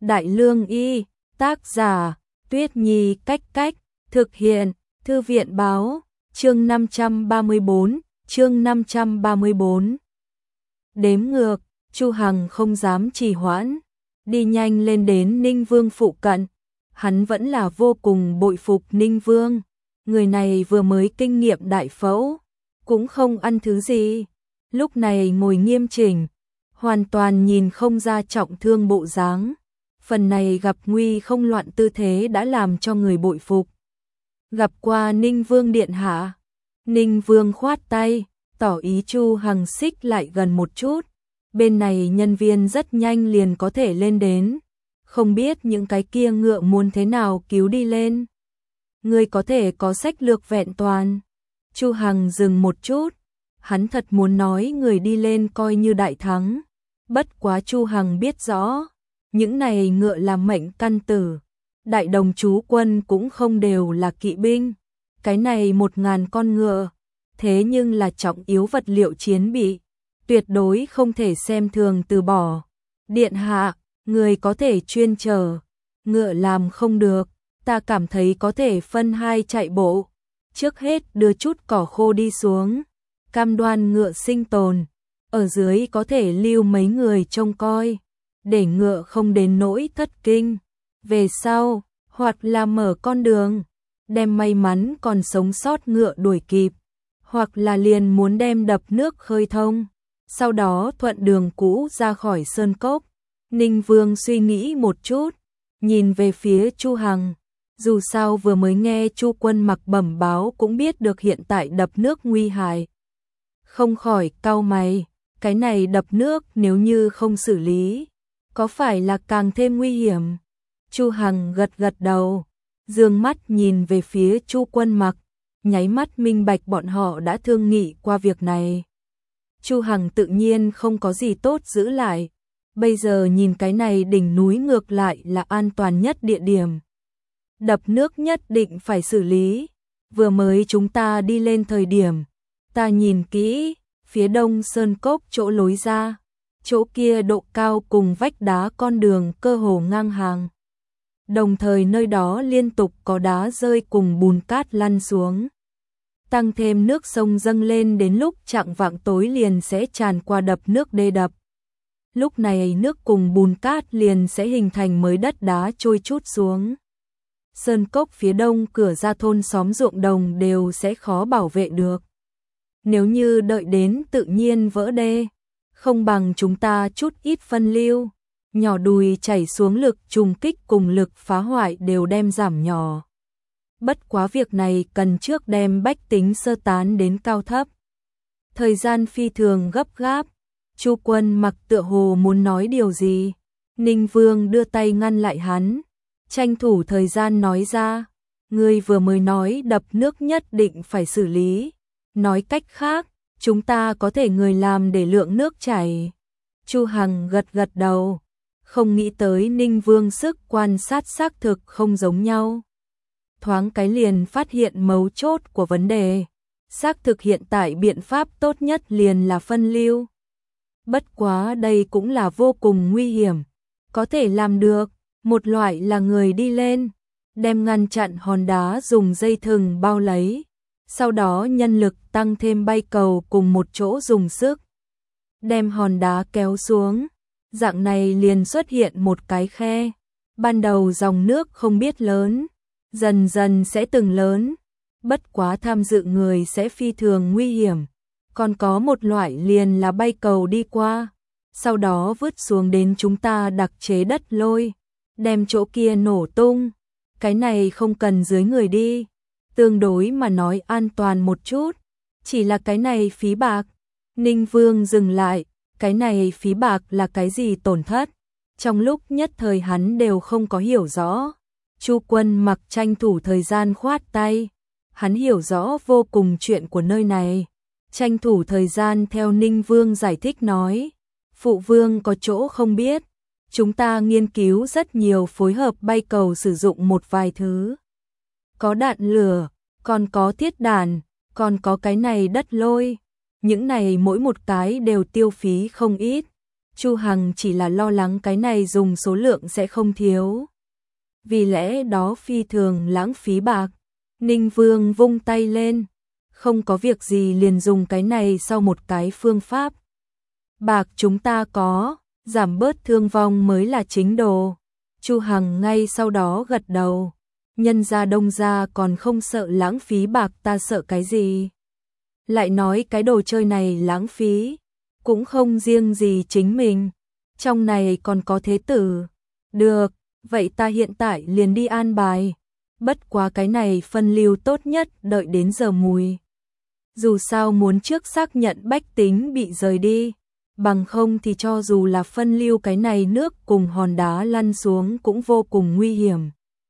Đại Lương Y, tác giả, Tuyết Nhi Cách Cách, thực hiện, Thư viện Báo, chương 534, chương 534. Đếm ngược, Chu Hằng không dám trì hoãn, đi nhanh lên đến Ninh Vương phụ cận. Hắn vẫn là vô cùng bội phục Ninh Vương, người này vừa mới kinh nghiệm đại phẫu, cũng không ăn thứ gì, lúc này ngồi nghiêm chỉnh, hoàn toàn nhìn không ra trọng thương bộ dáng. Phần này gặp nguy không loạn tư thế đã làm cho người bội phục. Gặp qua Ninh Vương điện hạ. Ninh Vương khoát tay, tỏ ý Chu Hằng xích lại gần một chút. Bên này nhân viên rất nhanh liền có thể lên đến. Không biết những cái kia ngựa muốn thế nào cứu đi lên. Người có thể có sách lược vẹn toàn. Chu Hằng dừng một chút. Hắn thật muốn nói người đi lên coi như đại thắng. Bất quá Chu Hằng biết rõ. Những này ngựa là mệnh căn tử. Đại đồng chú quân cũng không đều là kỵ binh. Cái này 1000 con ngựa. Thế nhưng là trọng yếu vật liệu chiến bị. Tuyệt đối không thể xem thường từ bỏ. Điện hạ, người có thể chuyên chở. Ngựa làm không được. Ta cảm thấy có thể phân hai chạy bộ. Trước hết đưa chút cỏ khô đi xuống. Cam đoan ngựa sinh tồn. Ở dưới có thể lưu mấy người trông coi. Để ngựa không đến nỗi thất kinh. Về sau, hoặc là mở con đường, đem may mắn còn sống sót ngựa đuổi kịp, hoặc là liền muốn đem đập nước khơi thông, sau đó thuận đường cũ ra khỏi sơn cốc. Ninh Vương suy nghĩ một chút, nhìn về phía Chu Hằng, dù sao vừa mới nghe Chu Quân Mặc bẩm báo cũng biết được hiện tại đập nước nguy hại. Không khỏi cau mày, cái này đập nước nếu như không xử lý, có phải là càng thêm nguy hiểm? Chu Hằng gật gật đầu, dương mắt nhìn về phía Chu Quân Mặc, nháy mắt minh bạch bọn họ đã thương nghị qua việc này. Chu Hằng tự nhiên không có gì tốt giữ lại, bây giờ nhìn cái này đỉnh núi ngược lại là an toàn nhất địa điểm. Đập nước nhất định phải xử lý, vừa mới chúng ta đi lên thời điểm, ta nhìn kỹ, phía đông sơn cốc chỗ lối ra, chỗ kia độ cao cùng vách đá con đường cơ hồ ngang hàng. Đồng thời nơi đó liên tục có đá rơi cùng bùn cát lăn xuống. Tăng thêm nước sông dâng lên đến lúc chạng vạng tối liền sẽ tràn qua đập nước đê đập. Lúc này nước cùng bùn cát liền sẽ hình thành mới đất đá trôi trút xuống. Sơn cốc phía đông cửa ra thôn xóm ruộng đồng đều sẽ khó bảo vệ được. Nếu như đợi đến tự nhiên vỡ đê, không bằng chúng ta chút ít phân lưu. Nhỏ đùi chảy xuống lực trùng kích cùng lực phá hoại đều đem giảm nhỏ. Bất quá việc này cần trước đem bách tính sơ tán đến cao thấp. Thời gian phi thường gấp gáp, Chu Quân Mặc tựa hồ muốn nói điều gì. Ninh Vương đưa tay ngăn lại hắn, tranh thủ thời gian nói ra. Ngươi vừa mới nói đập nước nhất định phải xử lý. Nói cách khác, chúng ta có thể người làm để lượng nước chảy. Chu Hằng gật gật đầu. Không nghĩ tới Ninh Vương sức quan sát xác thực không giống nhau. Thoáng cái liền phát hiện mấu chốt của vấn đề. Xác thực hiện tại biện pháp tốt nhất liền là phân lưu. Bất quá đây cũng là vô cùng nguy hiểm. Có thể làm được, một loại là người đi lên, đem ngăn chặn hòn đá dùng dây thừng bao lấy. Sau đó nhân lực tăng thêm bay cầu cùng một chỗ dùng sức. Đem hòn đá kéo xuống. Dạng này liền xuất hiện một cái khe. Ban đầu dòng nước không biết lớn, dần dần sẽ từng lớn. Bất quá tham dự người sẽ phi thường nguy hiểm. Còn có một loại liền là bay cầu đi qua, sau đó vứt xuống đến chúng ta đặc chế đất lôi, đem chỗ kia nổ tung. Cái này không cần dưới người đi, tương đối mà nói an toàn một chút. Chỉ là cái này phí bạc. Ninh Vương dừng lại. Cái này phí bạc là cái gì tổn thất? Trong lúc nhất thời hắn đều không có hiểu rõ. Chu Quân Mặc tranh thủ thời gian khoát tay. Hắn hiểu rõ vô cùng chuyện của nơi này. Tranh thủ thời gian theo Ninh Vương giải thích nói. Phụ vương có chỗ không biết. Chúng ta nghiên cứu rất nhiều phối hợp bay cầu sử dụng một vài thứ. Có đạn lửa, còn có thiết đạn, còn có cái này đất lôi. Những này mỗi một cái đều tiêu phí không ít. Chu Hằng chỉ là lo lắng cái này dùng số lượng sẽ không thiếu. Vì lẽ đó phi thường lãng phí bạc. Ninh Vương vung tay lên, không có việc gì liền dùng cái này sau một cái phương pháp. Bạc chúng ta có, giảm bớt thương vong mới là chính đồ. Chu Hằng ngay sau đó gật đầu. Nhân gia Đông gia còn không sợ lãng phí bạc, ta sợ cái gì? Lại nói cái đồ chơi này lãng phí, cũng không riêng gì chính mình. Trong này còn có thế tử. Được, vậy ta hiện tại liền đi an bài. Bất quá cái này phân lưu tốt nhất đợi đến giờ mùi. Dù sao muốn trước xác nhận bách tính bị rời đi. Bằng không thì cho dù là phân lưu cái này nước cùng hòn đá lăn xuống cũng vô cùng nguy hiểm.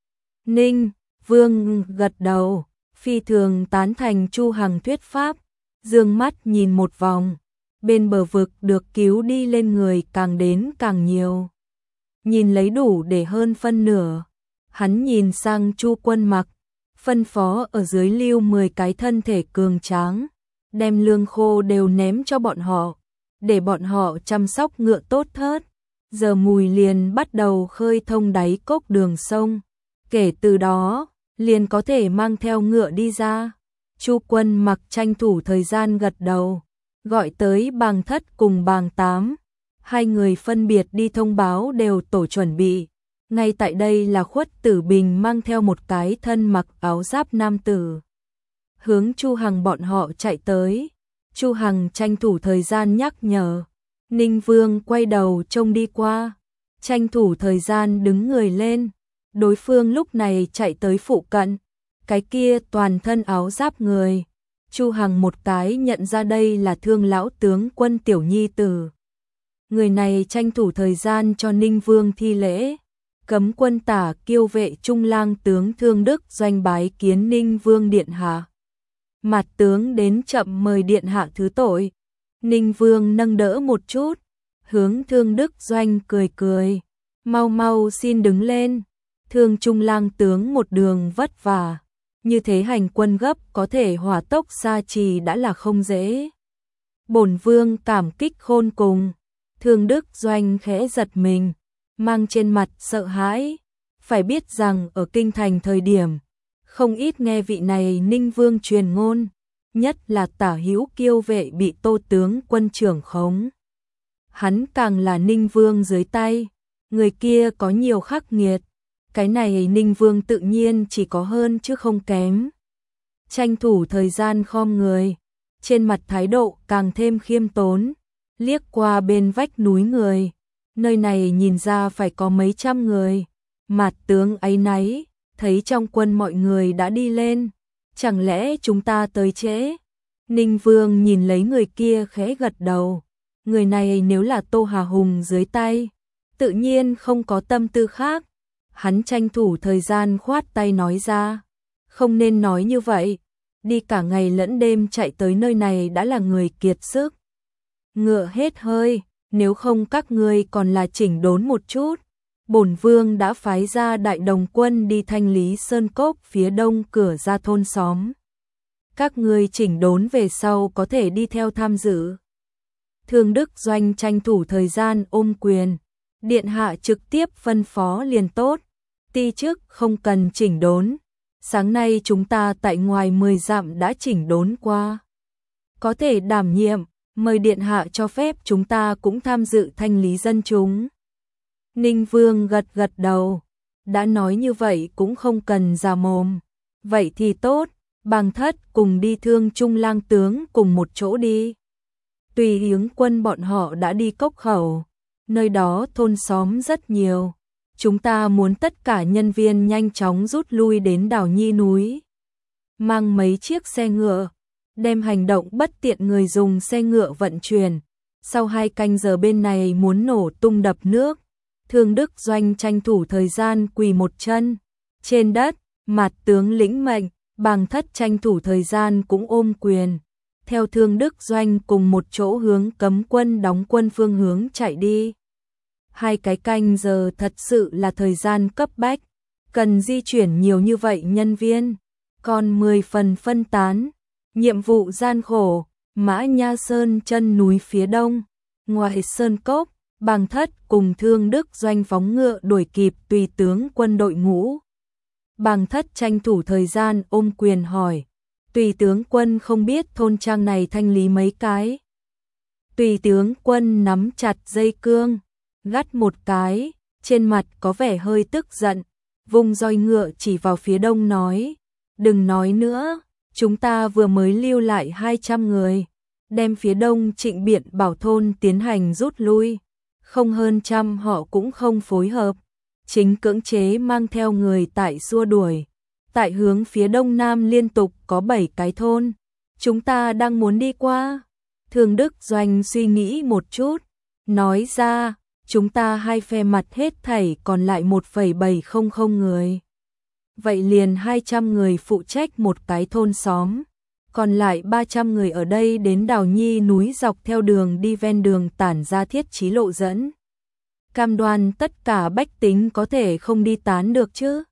Ninh Vương gật đầu, phi thường tán thành Chu Hằng thuyết pháp, dương mắt nhìn một vòng, bên bờ vực được cứu đi lên người càng đến càng nhiều. Nhìn lấy đủ để hơn phân nửa, hắn nhìn sang Chu Quân Mặc, phân phó ở dưới lưu 10 cái thân thể cường tráng, đem lương khô đều ném cho bọn họ, để bọn họ chăm sóc ngựa tốt thớt. Giờ mùi liền bắt đầu khơi thông đáy cốc đường sông, kể từ đó liền có thể mang theo ngựa đi ra. Chu Quân Mặc tranh thủ thời gian gật đầu, gọi tới Bàng Thất cùng Bàng Tám, hai người phân biệt đi thông báo đều tổ chuẩn bị. Ngay tại đây là Khuất Tử Bình mang theo một cái thân mặc áo giáp nam tử, hướng Chu Hằng bọn họ chạy tới. Chu Hằng tranh thủ thời gian nhắc nhở. Ninh Vương quay đầu trông đi qua, tranh thủ thời gian đứng người lên. Đối phương lúc này chạy tới phụ cận, cái kia toàn thân áo giáp người. Chu Hằng một cái nhận ra đây là Thương lão tướng quân Tiểu Nhi tử. Người này tranh thủ thời gian cho Ninh Vương thi lễ. Cấm quân tả kiêu vệ trung lang tướng Thương Đức Doanh bái kiến Ninh Vương điện hạ. Mặt tướng đến chậm mời điện hạ thứ tội. Ninh Vương nâng đỡ một chút, hướng Thương Đức Doanh cười cười, mau mau xin đứng lên. Thương trung lang tướng một đường vất vả, như thế hành quân gấp có thể hỏa tốc xa trì đã là không dễ. Bổn vương cảm kích khôn cùng. Thương Đức Doanh khẽ giật mình, mang trên mặt sợ hãi. Phải biết rằng ở kinh thành thời điểm, không ít nghe vị này Ninh Vương truyền ngôn, nhất là tả hữu kiêu vệ bị Tô tướng quân trưởng khống. Hắn càng là Ninh Vương dưới tay, người kia có nhiều khắc nghiệt. Cái này Ninh Vương tự nhiên chỉ có hơn chứ không kém. Tranh thủ thời gian khom người, trên mặt thái độ càng thêm khiêm tốn, liếc qua bên vách núi người. Nơi này nhìn ra phải có mấy trăm người. Mạt tướng áy náy, thấy trong quân mọi người đã đi lên, chẳng lẽ chúng ta tới trễ? Ninh Vương nhìn lấy người kia khẽ gật đầu. Người này nếu là Tô Hà Hùng dưới tay, tự nhiên không có tâm tư khác. Hắn tranh thủ thời gian khoát tay nói ra, không nên nói như vậy, đi cả ngày lẫn đêm chạy tới nơi này đã là người kiệt sức. Ngựa hết hơi, nếu không các ngươi còn là chỉnh đốn một chút. Bổn vương đã phái ra đại đồng quân đi thanh lý sơn cốc phía đông cửa ra thôn xóm. Các ngươi chỉnh đốn về sau có thể đi theo tham dự. Thương Đức Doanh tranh thủ thời gian ôm quyền. Điện hạ trực tiếp phân phó liền tốt. Ti chức không cần chỉnh đốn. Sáng nay chúng ta tại ngoài 10 dặm đã chỉnh đốn qua. Có thể đảm nhiệm, mời điện hạ cho phép chúng ta cũng tham dự thanh lý dân chúng. Ninh Vương gật gật đầu. Đã nói như vậy cũng không cần già mồm. Vậy thì tốt, Bàng Thất cùng đi Thương trung lang tướng cùng một chỗ đi. Tùy hướng quân bọn họ đã đi cốc khẩu. Nơi đó thôn xóm rất nhiều. Chúng ta muốn tất cả nhân viên nhanh chóng rút lui đến đảo Nhi núi. Mang mấy chiếc xe ngựa, đem hành động bất tiện người dùng xe ngựa vận chuyển. Sau 2 canh giờ bên này muốn nổ tung đập nước. Thương Đức Doanh tranh thủ thời gian quỳ một chân trên đất, Mạt tướng lĩnh mệnh. Bàng Thất tranh thủ thời gian cũng ôm quyền, theo Thương Đức Doanh cùng một chỗ hướng cấm quân đóng quân phương hướng chạy đi. 2 cái canh giờ thật sự là thời gian cấp bách, cần di chuyển nhiều như vậy nhân viên, còn 10 phần phân tán. Nhiệm vụ gian khổ, Mã Nha Sơn chân núi phía đông, ngoài sơn cốc, Bàng Thất cùng Thương Đức Doanh phóng ngựa đuổi kịp Tùy tướng quân đội ngũ. Bàng Thất tranh thủ thời gian ôm quyền hỏi, Tùy tướng quân không biết thôn trang này thanh lý mấy cái. Tùy tướng quân nắm chặt dây cương, gắt một cái, trên mặt có vẻ hơi tức giận, vung roi ngựa chỉ vào phía đông nói, đừng nói nữa, chúng ta vừa mới lưu lại 200 người, đem phía đông Trịnh Biện Bảo thôn tiến hành rút lui, không hơn trăm họ cũng không phối hợp, chính cưỡng chế mang theo người tại xua đuổi. Tại hướng phía đông nam liên tục có 7 cái thôn, chúng ta đang muốn đi qua. Thương Đức Doanh suy nghĩ một chút, nói ra, chúng ta hai phe mặt hết thảy còn lại 1,700 người. Vậy liền 200 người phụ trách một cái thôn xóm, còn lại 300 người ở đây đến Đào Nhi núi dọc theo đường đi ven đường tản ra thiết chí lộ dẫn. Cam đoan tất cả bách tính có thể không đi tán được chứ.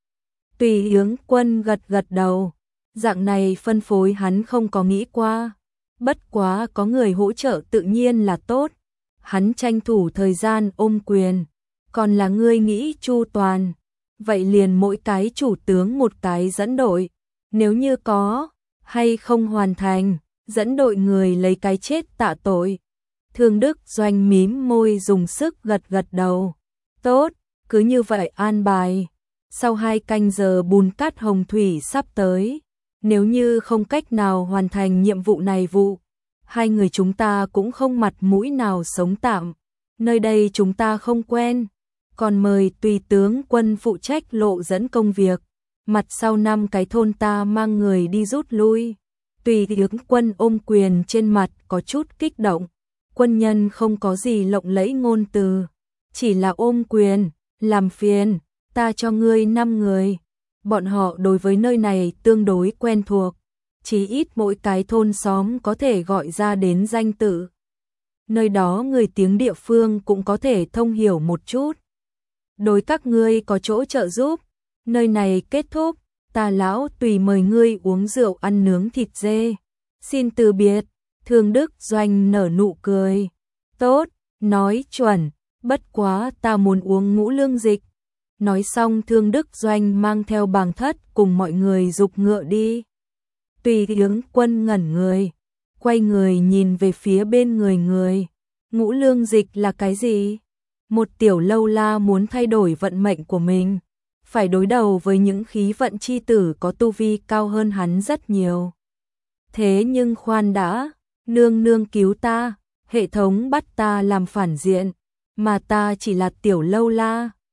Tùy tướng quân gật gật đầu, dạng này phân phối hắn không có nghĩ qua, bất quá có người hỗ trợ tự nhiên là tốt, hắn tranh thủ thời gian ôm quyền, còn là ngươi nghĩ chu toàn, vậy liền mỗi cái chủ tướng một cái dẫn đội, nếu như có hay không hoàn thành, dẫn đội người lấy cái chết tạ tội. Thương Đức Doanh mím môi dùng sức gật gật đầu, tốt, cứ như vậy an bài. Sau 2 canh giờ bùn cát hồng thủy sắp tới, nếu như không cách nào hoàn thành nhiệm vụ này hai người chúng ta cũng không mặt mũi nào sống tạm, nơi đây chúng ta không quen, còn mời Tùy tướng quân phụ trách lộ dẫn công việc, mặt sau 5 cái thôn ta mang người đi rút lui. Tùy tướng quân ôm quyền trên mặt có chút kích động, quân nhân không có gì lộng lẫy ngôn từ, chỉ là ôm quyền, làm phiền. Ta cho ngươi 5 người, bọn họ đối với nơi này tương đối quen thuộc, chỉ ít mỗi cái thôn xóm có thể gọi ra đến danh tự. Nơi đó người tiếng địa phương cũng có thể thông hiểu một chút. Đối các ngươi có chỗ trợ giúp, nơi này kết thúc, ta lão Tùy mời ngươi uống rượu ăn nướng thịt dê. Xin từ biệt, Thương Đức Doanh nở nụ cười. Tốt, nói chuẩn, bất quá ta muốn uống ngũ lương dịch. Nói xong Thương Đức Doanh mang theo Bàng Thất cùng mọi người giục ngựa đi. Tùy tướng quân ngẩn người, quay người nhìn về phía bên người. Ngũ lương dịch là cái gì? Một tiểu lâu la muốn thay đổi vận mệnh của mình, phải đối đầu với những khí vận chi tử có tu vi cao hơn hắn rất nhiều. Thế nhưng khoan đã, nương nương cứu ta, hệ thống bắt ta làm phản diện, mà ta chỉ là tiểu lâu la.